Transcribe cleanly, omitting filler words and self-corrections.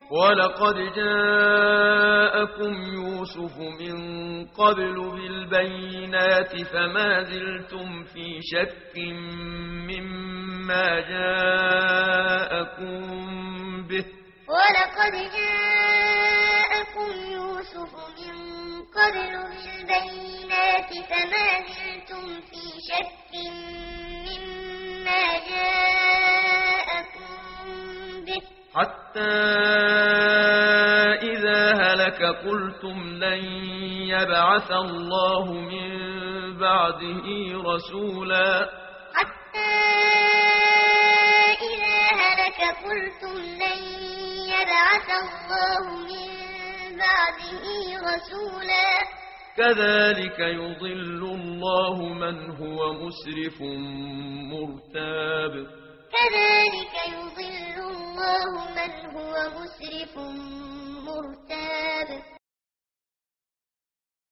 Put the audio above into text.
ولقد جاءكم يوسف من قبل بالبينات فما زلتم في شك مما جاءكم به. ولقد جاءكم يوسف من قبل بالبينات فما زلتم في شك مما جاءكم به. حتى إذا هلك قلتم لن يبعث الله من بعده رسولا. حتى إذا هلك قلتم لن يبعث الله من بعده رسولا. كذلك يضل الله من هو مسرف مرتاب. كذلك يضل الله من هو مسرف